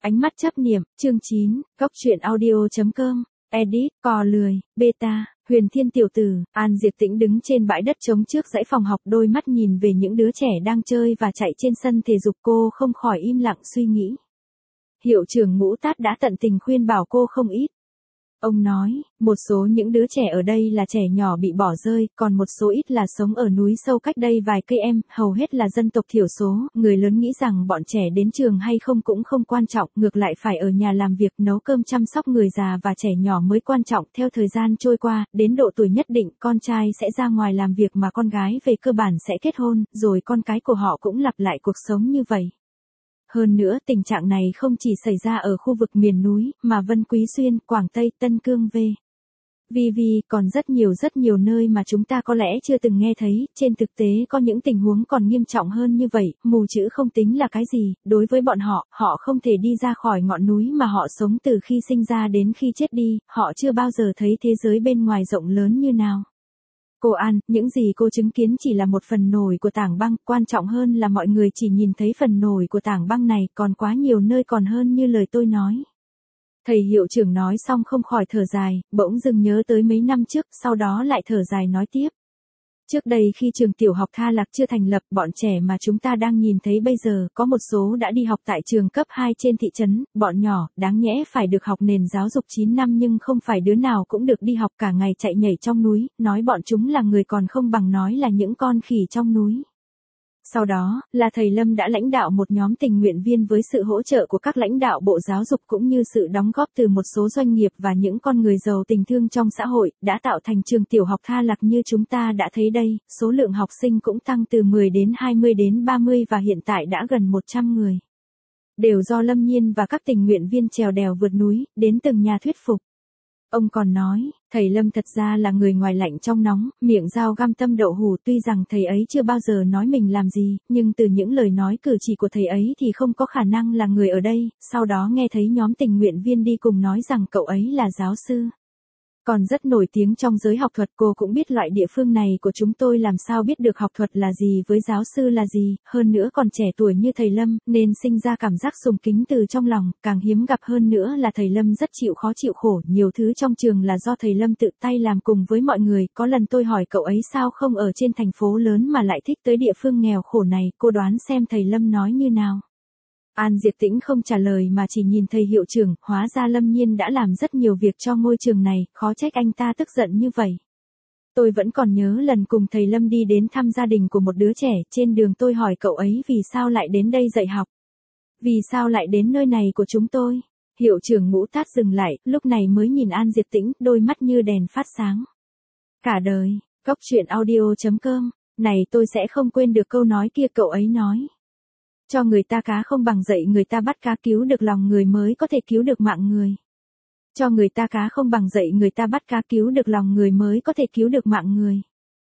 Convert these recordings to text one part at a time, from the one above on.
Ánh mắt chấp niệm, chương 9, góc truyện audio.com, edit, cò lười, beta, Huyền Thiên tiểu tử, An Diệp Tĩnh đứng trên bãi đất trống trước dãy phòng học, đôi mắt nhìn về những đứa trẻ đang chơi và chạy trên sân thể dục, cô không khỏi im lặng suy nghĩ. Hiệu trưởng Ngũ Tát đã tận tình khuyên bảo cô không ít. Ông nói, một số những đứa trẻ ở đây là trẻ nhỏ bị bỏ rơi, còn một số ít là sống ở núi sâu cách đây vài cây em, hầu hết là dân tộc thiểu số. Người lớn nghĩ rằng bọn trẻ đến trường hay không cũng không quan trọng, ngược lại phải ở nhà làm việc nấu cơm chăm sóc người già và trẻ nhỏ mới quan trọng. Theo thời gian trôi qua, đến độ tuổi nhất định, con trai sẽ ra ngoài làm việc mà con gái về cơ bản sẽ kết hôn, rồi con cái của họ cũng lặp lại cuộc sống như vậy. Hơn nữa, tình trạng này không chỉ xảy ra ở khu vực miền núi, mà Vân Quý Xuyên, Quảng Tây, Tân Cương v.v. còn rất nhiều nơi mà chúng ta có lẽ chưa từng nghe thấy. Trên thực tế có những tình huống còn nghiêm trọng hơn như vậy. Mù chữ không tính là cái gì, đối với bọn họ, họ không thể đi ra khỏi ngọn núi mà họ sống từ khi sinh ra đến khi chết đi, họ chưa bao giờ thấy thế giới bên ngoài rộng lớn như nào. Cô An, những gì cô chứng kiến chỉ là một phần nổi của tảng băng, quan trọng hơn là mọi người chỉ nhìn thấy phần nổi của tảng băng này, còn quá nhiều nơi còn hơn như lời tôi nói. Thầy hiệu trưởng nói xong không khỏi thở dài, bỗng dưng nhớ tới mấy năm trước, sau đó lại thở dài nói tiếp. Trước đây khi trường tiểu học Tha Lạc chưa thành lập, bọn trẻ mà chúng ta đang nhìn thấy bây giờ, có một số đã đi học tại trường cấp 2 trên thị trấn, bọn nhỏ, đáng nhẽ phải được học nền giáo dục 9 năm nhưng không phải đứa nào cũng được đi học, cả ngày chạy nhảy trong núi, nói bọn chúng là người còn không bằng nói là những con khỉ trong núi. Sau đó, là thầy Lâm đã lãnh đạo một nhóm tình nguyện viên với sự hỗ trợ của các lãnh đạo Bộ Giáo dục cũng như sự đóng góp từ một số doanh nghiệp và những con người giàu tình thương trong xã hội, đã tạo thành trường tiểu học Tha Lạc như chúng ta đã thấy đây. Số lượng học sinh cũng tăng từ 10 đến 20 đến 30 và hiện tại đã gần 100 người. Đều do Lâm Nhiên và các tình nguyện viên trèo đèo vượt núi, đến từng nhà thuyết phục. Ông còn nói, thầy Lâm thật ra là người ngoài lạnh trong nóng, miệng dao găm tâm đậu hù, tuy rằng thầy ấy chưa bao giờ nói mình làm gì, nhưng từ những lời nói cử chỉ của thầy ấy thì không có khả năng là người ở đây. Sau đó nghe thấy nhóm tình nguyện viên đi cùng nói rằng cậu ấy là giáo sư. Còn rất nổi tiếng trong giới học thuật. Cô cũng biết loại địa phương này của chúng tôi làm sao biết được học thuật là gì với giáo sư là gì, hơn nữa còn trẻ tuổi như thầy Lâm, nên sinh ra cảm giác sùng kính từ trong lòng. Càng hiếm gặp hơn nữa là thầy Lâm rất chịu khó chịu khổ, nhiều thứ trong trường là do thầy Lâm tự tay làm cùng với mọi người. Có lần tôi hỏi cậu ấy sao không ở trên thành phố lớn mà lại thích tới địa phương nghèo khổ này, cô đoán xem thầy Lâm nói như nào. An Diệp Tĩnh không trả lời mà chỉ nhìn thầy hiệu trưởng, hóa ra Lâm Nhiên đã làm rất nhiều việc cho ngôi trường này, khó trách anh ta tức giận như vậy. Tôi vẫn còn nhớ lần cùng thầy Lâm đi đến thăm gia đình của một đứa trẻ, trên đường tôi hỏi cậu ấy vì sao lại đến đây dạy học. Vì sao lại đến nơi này của chúng tôi? Hiệu trưởng Ngũ Tát dừng lại, lúc này mới nhìn An Diệp Tĩnh, đôi mắt như đèn phát sáng. Cả đời, góc truyện audio.com, này tôi sẽ không quên được câu nói kia, cậu ấy nói. Cho người ta cá không bằng dạy người ta bắt cá, cứu được lòng người mới có thể cứu được mạng người. Cho người ta cá không bằng dạy người ta bắt cá, cứu được lòng người mới có thể cứu được mạng người.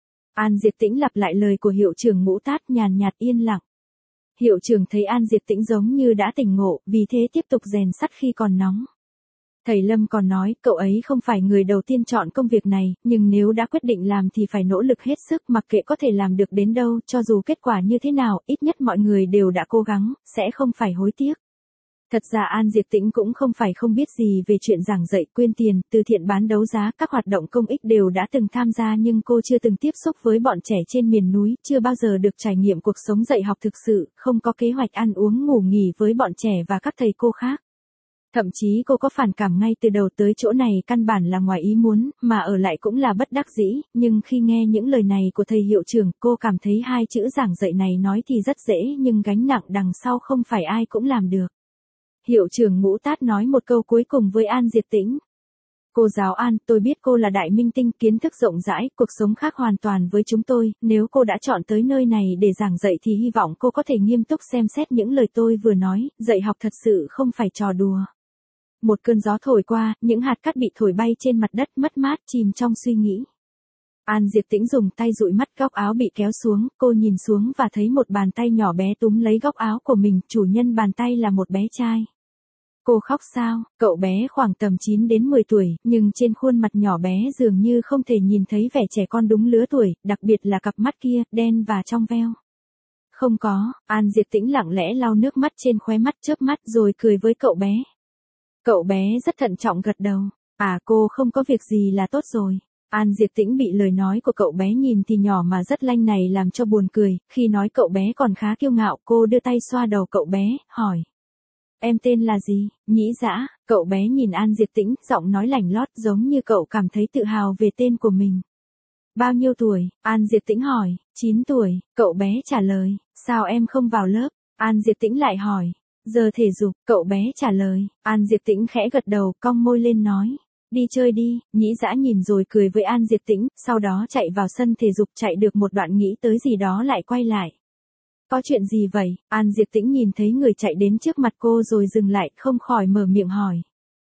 An Diệp Tĩnh lặp lại lời của hiệu trưởng Ngũ Tát, nhàn nhạt yên lặng. Hiệu trưởng thấy An Diệp Tĩnh giống như đã tỉnh ngộ, vì thế tiếp tục rèn sắt khi còn nóng. Thầy Lâm còn nói, cậu ấy không phải người đầu tiên chọn công việc này, nhưng nếu đã quyết định làm thì phải nỗ lực hết sức, mặc kệ có thể làm được đến đâu, cho dù kết quả như thế nào, ít nhất mọi người đều đã cố gắng, sẽ không phải hối tiếc. Thật ra An Diệp Tĩnh cũng không phải không biết gì về chuyện giảng dạy, quyên tiền, từ thiện, bán đấu giá, các hoạt động công ích đều đã từng tham gia, nhưng cô chưa từng tiếp xúc với bọn trẻ trên miền núi, chưa bao giờ được trải nghiệm cuộc sống dạy học thực sự, không có kế hoạch ăn uống ngủ nghỉ với bọn trẻ và các thầy cô khác. Thậm chí cô có phản cảm ngay từ đầu, tới chỗ này căn bản là ngoài ý muốn, mà ở lại cũng là bất đắc dĩ, nhưng khi nghe những lời này của thầy hiệu trưởng, cô cảm thấy hai chữ giảng dạy này nói thì rất dễ nhưng gánh nặng đằng sau không phải ai cũng làm được. Hiệu trưởng Ngũ Tát nói một câu cuối cùng với An Diệp Tĩnh. Cô giáo An, tôi biết cô là đại minh tinh, kiến thức rộng rãi, cuộc sống khác hoàn toàn với chúng tôi, nếu cô đã chọn tới nơi này để giảng dạy thì hy vọng cô có thể nghiêm túc xem xét những lời tôi vừa nói, dạy học thật sự không phải trò đùa. Một cơn gió thổi qua, những hạt cát bị thổi bay trên mặt đất, mất mát, chìm trong suy nghĩ. An Diệp Tĩnh dùng tay dụi mắt, góc áo bị kéo xuống, cô nhìn xuống và thấy một bàn tay nhỏ bé túm lấy góc áo của mình, chủ nhân bàn tay là một bé trai. Cô khóc sao? Cậu bé khoảng tầm 9 đến 10 tuổi, nhưng trên khuôn mặt nhỏ bé dường như không thể nhìn thấy vẻ trẻ con đúng lứa tuổi, đặc biệt là cặp mắt kia, đen và trong veo. Không có, An Diệp Tĩnh lặng lẽ lau nước mắt trên khóe mắt chớp mắt rồi cười với cậu bé. Cậu bé rất thận trọng gật đầu. À cô không có việc gì là tốt rồi. An Diệp Tĩnh bị lời nói của cậu bé nhìn thì nhỏ mà rất lanh này làm cho buồn cười, khi nói cậu bé còn khá kiêu ngạo, cô đưa tay xoa đầu cậu bé, hỏi. Em tên là gì? Nhĩ Dã. Cậu bé nhìn An Diệp Tĩnh, giọng nói lảnh lót giống như cậu cảm thấy tự hào về tên của mình. Bao nhiêu tuổi? An Diệp Tĩnh hỏi. 9 tuổi, cậu bé trả lời. Sao em không vào lớp? An Diệp Tĩnh lại hỏi. Giờ thể dục, cậu bé trả lời. An Diệp Tĩnh khẽ gật đầu, cong môi lên nói. Đi chơi đi. Nhĩ Dã nhìn rồi cười với An Diệp Tĩnh, sau đó chạy vào sân thể dục, chạy được một đoạn nghĩ tới gì đó lại quay lại. Có chuyện gì vậy? An Diệp Tĩnh nhìn thấy người chạy đến trước mặt cô rồi dừng lại, không khỏi mở miệng hỏi.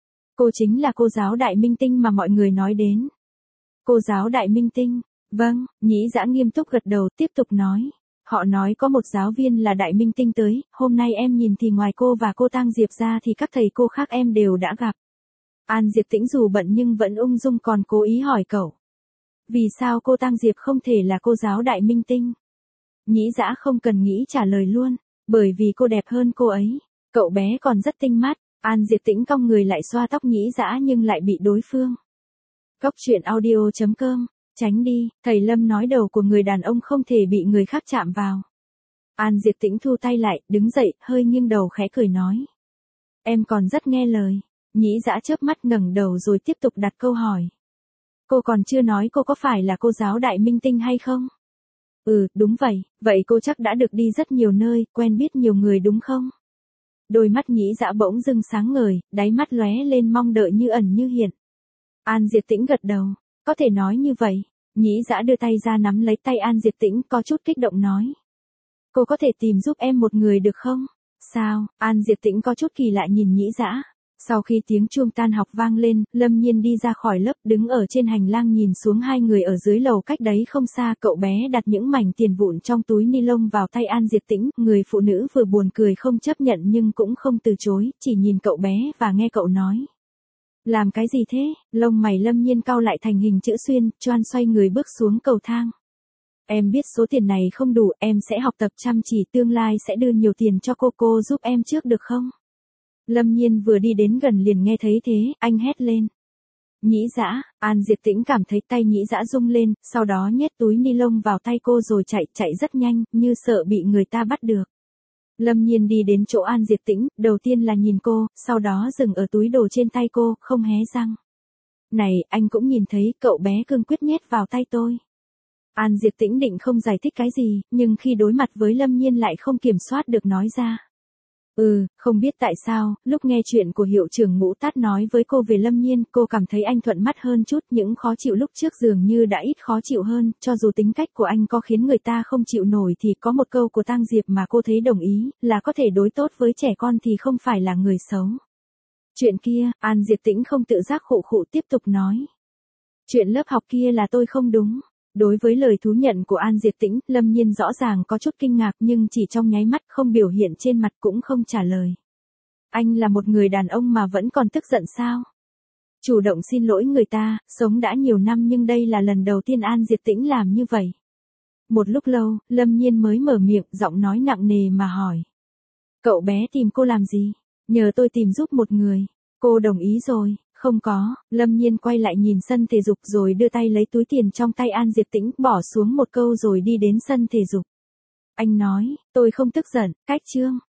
Cô chính là cô giáo Đại Minh Tinh mà mọi người nói đến. Cô giáo Đại Minh Tinh? Vâng, Nhĩ Dã nghiêm túc gật đầu, tiếp tục nói. Họ nói có một giáo viên là Đại Minh Tinh tới, hôm nay em nhìn thì ngoài cô và cô Tang Diệp ra thì các thầy cô khác em đều đã gặp. An Diệp Tĩnh dù bận nhưng vẫn ung dung còn cố ý hỏi cậu. Vì sao cô Tang Diệp không thể là cô giáo Đại Minh Tinh? Nhĩ Dã không cần nghĩ trả lời luôn, bởi vì cô đẹp hơn cô ấy. Cậu bé còn rất tinh mắt. An Diệp Tĩnh cong người lại xoa tóc Nhĩ Dã nhưng lại bị đối phương. Góc truyện audio.com. Tránh đi, thầy Lâm nói đầu của người đàn ông không thể bị người khác chạm vào. An Diệp Tĩnh thu tay lại, đứng dậy, hơi nghiêng đầu khẽ cười nói. Em còn rất nghe lời. Nhĩ Dã chớp mắt ngẩng đầu rồi tiếp tục đặt câu hỏi. Cô còn chưa nói cô có phải là cô giáo Đại Minh Tinh hay không? Ừ, đúng vậy, vậy cô chắc đã được đi rất nhiều nơi, quen biết nhiều người đúng không? Đôi mắt Nhĩ Dã bỗng dưng sáng ngời, đáy mắt lóe lên mong đợi như ẩn như hiện. An Diệp Tĩnh gật đầu, có thể nói như vậy. Nhĩ Dã đưa tay ra nắm lấy tay An Diệp Tĩnh, có chút kích động nói. Cô có thể tìm giúp em một người được không? Sao? An Diệp Tĩnh có chút kỳ lạ nhìn Nhĩ Dã. Sau khi tiếng chuông tan học vang lên, Lâm Nhiên đi ra khỏi lớp, đứng ở trên hành lang nhìn xuống hai người ở dưới lầu cách đấy không xa. Cậu bé đặt những mảnh tiền vụn trong túi ni lông vào tay An Diệp Tĩnh, người phụ nữ vừa buồn cười không chấp nhận nhưng cũng không từ chối, chỉ nhìn cậu bé và nghe cậu nói. Làm cái gì thế? Lông mày Lâm Nhiên cau lại thành hình chữ xuyên, choan xoay người bước xuống cầu thang. Em biết số tiền này không đủ, em sẽ học tập chăm chỉ, tương lai sẽ đưa nhiều tiền cho cô giúp em trước được không? Lâm Nhiên vừa đi đến gần liền nghe thấy thế, anh hét lên. Nhĩ Dã. An Diệp Tĩnh cảm thấy tay Nhĩ Dã rung lên, sau đó nhét túi ni lông vào tay cô rồi chạy rất nhanh, như sợ bị người ta bắt được. Lâm Nhiên đi đến chỗ An Diệp Tĩnh, đầu tiên là nhìn cô, sau đó dừng ở túi đồ trên tay cô, không hé răng. Này, anh cũng nhìn thấy, cậu bé cương quyết nhét vào tay tôi. An Diệp Tĩnh định không giải thích cái gì, nhưng khi đối mặt với Lâm Nhiên lại không kiểm soát được nói ra. Không biết tại sao, lúc nghe chuyện của hiệu trưởng Ngũ Tát nói với cô về Lâm Nhiên, cô cảm thấy anh thuận mắt hơn chút, những khó chịu lúc trước dường như đã ít khó chịu hơn, cho dù tính cách của anh có khiến người ta không chịu nổi thì có một câu của Tang Diệp mà cô thấy đồng ý, là có thể đối tốt với trẻ con thì không phải là người xấu. Chuyện kia, An Diệp Tĩnh không tự giác khụ khụ tiếp tục nói. Chuyện lớp học kia là tôi không đúng. Đối với lời thú nhận của An Diệp Tĩnh, Lâm Nhiên rõ ràng có chút kinh ngạc nhưng chỉ trong nháy mắt, không biểu hiện trên mặt cũng không trả lời. Anh là một người đàn ông mà vẫn còn tức giận sao? Chủ động xin lỗi người ta, sống đã nhiều năm nhưng đây là lần đầu tiên An Diệp Tĩnh làm như vậy. Một lúc lâu, Lâm Nhiên mới mở miệng, giọng nói nặng nề mà hỏi. Cậu bé tìm cô làm gì? Nhờ tôi tìm giúp một người. Cô đồng ý rồi. Không có. Lâm Nhiên quay lại nhìn sân thể dục rồi đưa tay lấy túi tiền trong tay An Diệp Tĩnh, bỏ xuống một câu rồi đi đến sân thể dục. Anh nói, tôi không tức giận, cách chương.